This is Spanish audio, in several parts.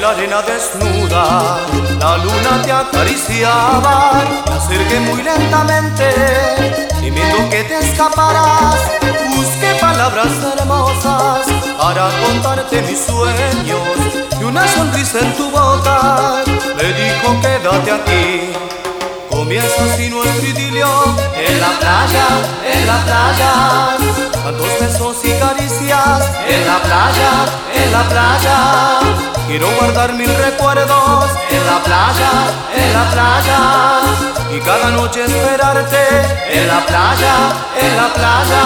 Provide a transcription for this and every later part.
la arena desnuda, la luna te acariciaba. Me acerqué muy lentamente, temiendo que te escaparas. Busqué palabras hermosas para contarte mis sueños, y una sonrisa en tu boca me dijo quédate aquí. Comienza así nuestro idilio en la playa, en la playa. Tantos besos y caricias en la playa, en la playa. Quiero guardar mil recuerdos en la playa, en la playa. Y cada noche esperarte en la playa, en la playa.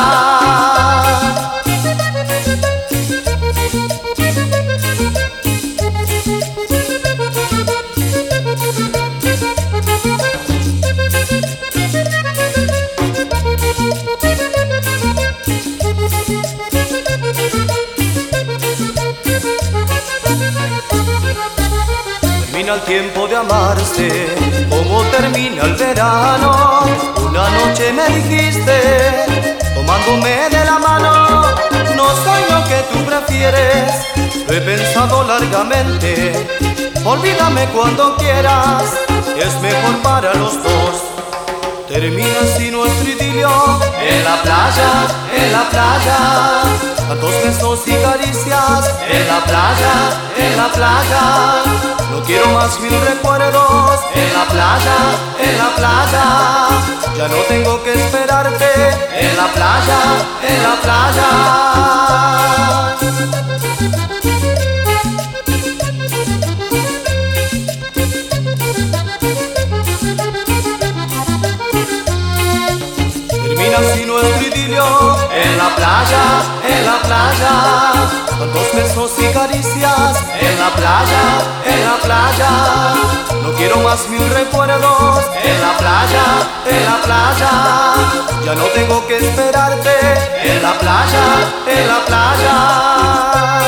Termina el tiempo de amarse, como termina el verano. Una noche me dijiste, tomándome de la mano, no soy lo que tú prefieres. Lo he pensado largamente, olvídame cuando quieras, es mejor para los dos. Termina así nuestro idilio en la playa, en la playa. Tantos besos y caricias en la playa, en la playa. No quiero más mil recuerdos en la playa, en la playa. Ya no tengo que esperarte en la playa, en la playa. Termina así nuestro idilio en la playa, en la playa. Tantos besos y caricias en la playa, en la playa. No quiero más mil recuerdos en la playa, en la playa. Ya no tengo que esperarte en la playa, en la playa.